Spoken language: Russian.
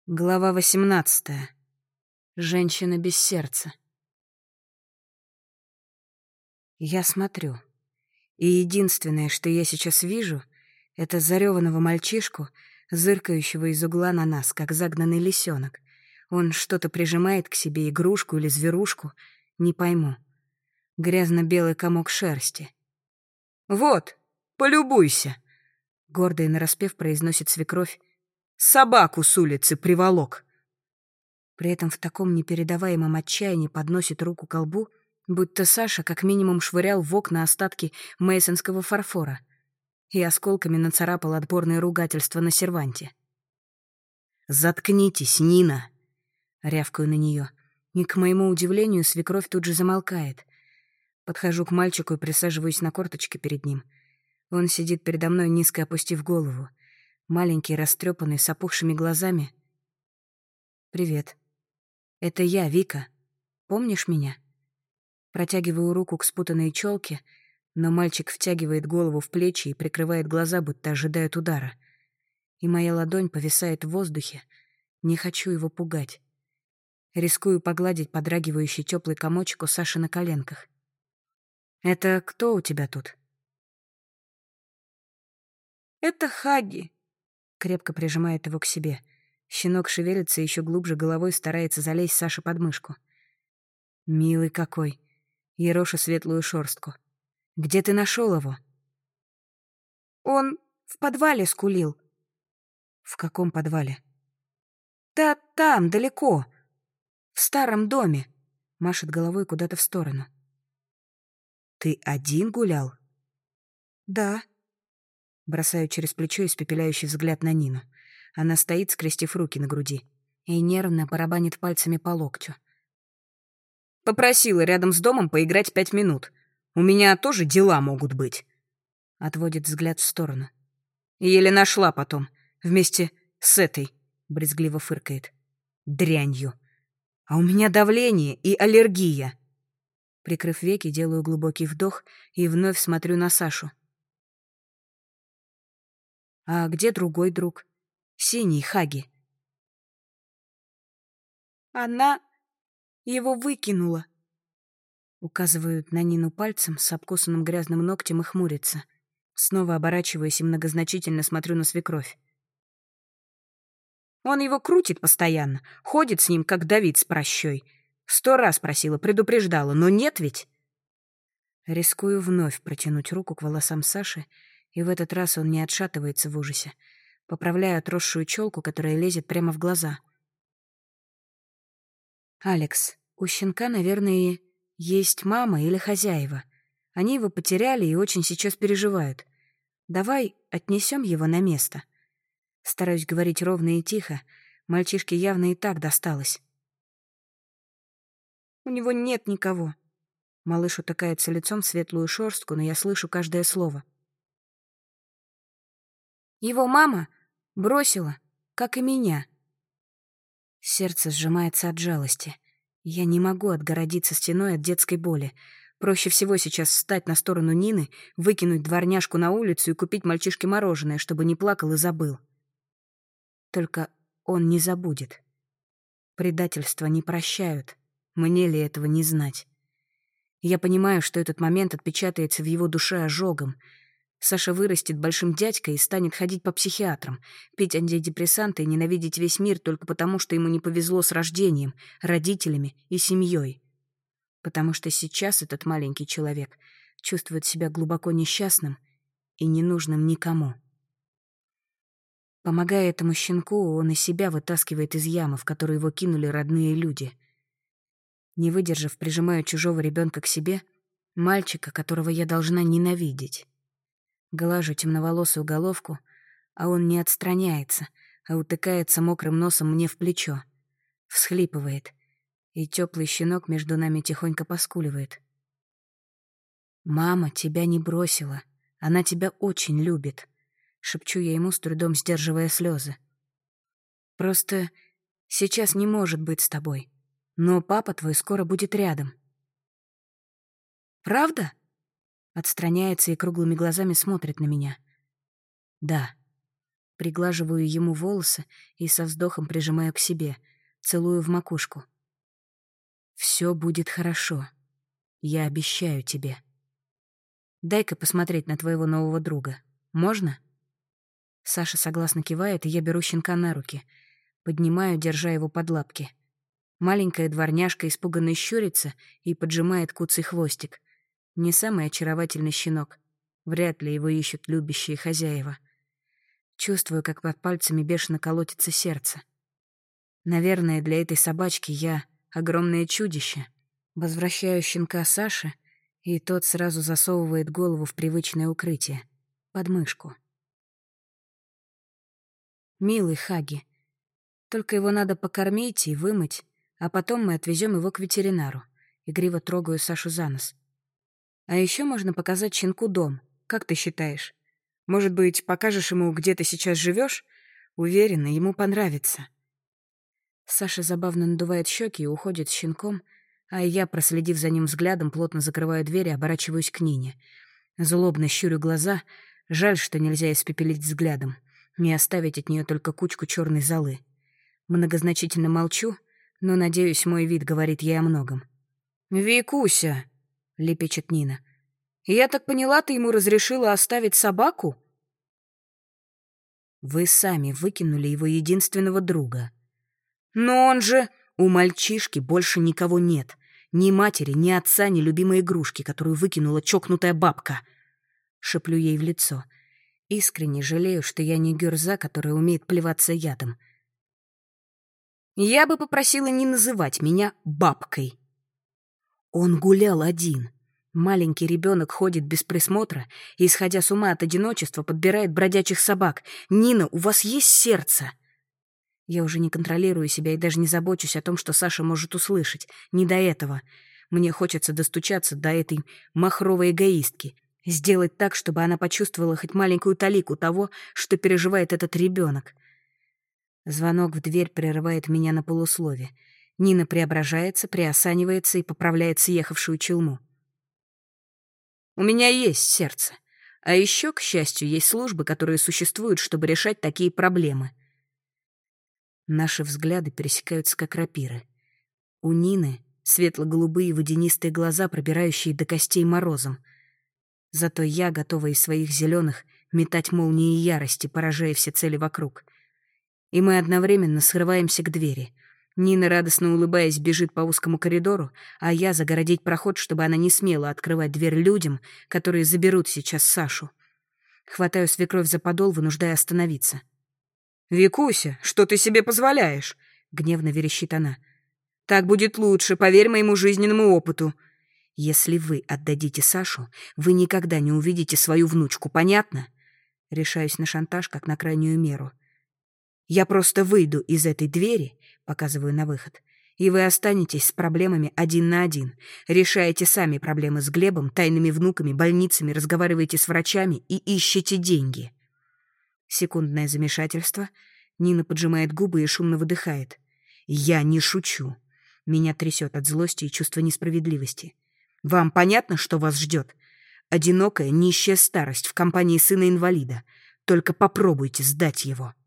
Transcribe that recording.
Глава 18. Женщина без сердца. Я смотрю, и единственное, что я сейчас вижу, это зареванного мальчишку, зыркающего из угла на нас, как загнанный лисенок. Он что-то прижимает к себе, игрушку или зверушку, не пойму. Грязно-белый комок шерсти. «Вот, полюбуйся!» — гордо и нараспев произносит свекровь. «Собаку с улицы приволок!» При этом в таком непередаваемом отчаянии подносит руку к лбу, будто Саша как минимум швырял в окна остатки мейсонского фарфора и осколками нацарапал отборное ругательство на серванте. «Заткнитесь, Нина!» — рявкаю на нее. И, к моему удивлению, свекровь тут же замолкает. Подхожу к мальчику и присаживаюсь на корточке перед ним. Он сидит передо мной, низко опустив голову. Маленький, растрепанный, с опухшими глазами. «Привет. Это я, Вика. Помнишь меня?» Протягиваю руку к спутанной челке, но мальчик втягивает голову в плечи и прикрывает глаза, будто ожидает удара. И моя ладонь повисает в воздухе. Не хочу его пугать. Рискую погладить подрагивающий теплый комочек у Саши на коленках. «Это кто у тебя тут?» «Это Хаги», — крепко прижимает его к себе. Щенок шевелится и еще глубже головой старается залезть Саше под мышку. «Милый какой!» — ероша светлую шорстку. «Где ты нашел его?» «Он в подвале скулил». «В каком подвале?» «Да там, далеко, в старом доме», — машет головой куда-то в сторону. «Ты один гулял?» «Да». Бросаю через плечо испепеляющий взгляд на Нину. Она стоит, скрестив руки на груди, и нервно барабанит пальцами по локтю. «Попросила рядом с домом поиграть 5 минут. У меня тоже дела могут быть». Отводит взгляд в сторону. «Еле нашла потом, вместе с этой», — брезгливо фыркает. «Дрянью. А у меня давление и аллергия». Прикрыв веки, делаю глубокий вдох и вновь смотрю на Сашу. «А где другой друг? Синий, Хаги?» «Она его выкинула». Указывают на Нину пальцем с обкусанным грязным ногтем и хмурится. Снова оборачиваюсь и многозначительно смотрю на свекровь. «Он его крутит постоянно, ходит с ним, как Давид с пращой. 100 раз просила, предупреждала, но нет ведь?» Рискую вновь протянуть руку к волосам Саши, и в этот раз он не отшатывается в ужасе. Поправляю отросшую челку, которая лезет прямо в глаза. «Алекс, у щенка, наверное, есть мама или хозяева. Они его потеряли и очень сейчас переживают. Давай отнесем его на место». Стараюсь говорить ровно и тихо. Мальчишке явно и так досталось. «У него нет никого». Малыш утыкается лицом в светлую шерстку, но я слышу каждое слово. «Его мама бросила, как и меня». Сердце сжимается от жалости. Я не могу отгородиться стеной от детской боли. Проще всего сейчас встать на сторону Нины, выкинуть дворняжку на улицу и купить мальчишке мороженое, чтобы не плакал и забыл. Только он не забудет. Предательства не прощают. Мне ли этого не знать? Я понимаю, что этот момент отпечатается в его душе ожогом. Саша вырастет большим дядькой и станет ходить по психиатрам, пить антидепрессанты и ненавидеть весь мир только потому, что ему не повезло с рождением, родителями и семьей. Потому что сейчас этот маленький человек чувствует себя глубоко несчастным и ненужным никому. Помогая этому щенку, он и себя вытаскивает из ямы, в которую его кинули родные люди. Не выдержав, прижимаю чужого ребенка к себе, мальчика, которого я должна ненавидеть. Глажу темноволосую головку, а он не отстраняется, а утыкается мокрым носом мне в плечо. Всхлипывает, и теплый щенок между нами тихонько поскуливает. «Мама тебя не бросила. Она тебя очень любит», — шепчу я ему, с трудом сдерживая слезы. «Просто сейчас не может быть с тобой, но папа твой скоро будет рядом». «Правда?» — отстраняется и круглыми глазами смотрит на меня. «Да». Приглаживаю ему волосы и со вздохом прижимаю к себе, целую в макушку. «Все будет хорошо. Я обещаю тебе. Дай-ка посмотреть на твоего нового друга. Можно?» Саша согласно кивает, и я беру щенка на руки. Поднимаю, держа его под лапки. Маленькая дворняжка испуганно щурится и поджимает куцый хвостик. Не самый очаровательный щенок. Вряд ли его ищут любящие хозяева. Чувствую, как под пальцами бешено колотится сердце. Наверное, для этой собачки я огромное чудище. Возвращаю щенка Саше, и тот сразу засовывает голову в привычное укрытие — под мышку. Милый Хаги. Только его надо покормить и вымыть, а потом мы отвезем его к ветеринару. Игриво трогаю Сашу за нос. А еще можно показать щенку дом. Как ты считаешь? Может быть, покажешь ему, где ты сейчас живешь? Уверена, ему понравится. Саша забавно надувает щеки и уходит с щенком, а я, проследив за ним взглядом, плотно закрываю дверь и оборачиваюсь к Нине. Злобно щурю глаза. Жаль, что нельзя испепелить взглядом. Не оставить от нее только кучку черной золы. Многозначительно молчу, но, надеюсь, мой вид говорит ей о многом. «Викуся!» — лепечет Нина. «Я так поняла, ты ему разрешила оставить собаку?» «Вы сами выкинули его единственного друга». «Но он же...» «У мальчишки больше никого нет. Ни матери, ни отца, ни любимой игрушки, которую выкинула чокнутая бабка». Шеплю ей в лицо. Искренне жалею, что я не гюрза, которая умеет плеваться ядом. Я бы попросила не называть меня бабкой. Он гулял один. Маленький ребенок ходит без присмотра и, сходя с ума от одиночества, подбирает бродячих собак. «Нина, у вас есть сердце?» Я уже не контролирую себя и даже не забочусь о том, что Саша может услышать. Не до этого. Мне хочется достучаться до этой махровой эгоистки. Сделать так, чтобы она почувствовала хоть маленькую талику того, что переживает этот ребенок. Звонок в дверь прерывает меня на полуслове. Нина преображается, приосанивается и поправляет съехавшую челму. «У меня есть сердце. А еще, к счастью, есть службы, которые существуют, чтобы решать такие проблемы». Наши взгляды пересекаются как рапиры. У Нины светло-голубые водянистые глаза, пробирающие до костей морозом. Зато я готова из своих зеленых метать молнии ярости, поражая все цели вокруг. И мы одновременно срываемся к двери. Нина, радостно улыбаясь, бежит по узкому коридору, а я загородить проход, чтобы она не смела открывать дверь людям, которые заберут сейчас Сашу. Хватаю свекровь за подол, вынуждая остановиться. «Викуся, что ты себе позволяешь?» — гневно верещит она. «Так будет лучше, поверь моему жизненному опыту. Если вы отдадите Сашу, вы никогда не увидите свою внучку, понятно?» Решаюсь на шантаж, как на крайнюю меру. «Я просто выйду из этой двери», — показываю на выход, «и вы останетесь с проблемами один на один. Решаете сами проблемы с Глебом, тайными внуками, больницами, разговариваете с врачами и ищете деньги». Секундное замешательство. Нина поджимает губы и шумно выдыхает. «Я не шучу». Меня трясет от злости и чувства несправедливости. «Вам понятно, что вас ждет? Одинокая, нищая старость в компании сына-инвалида. Только попробуйте сдать его».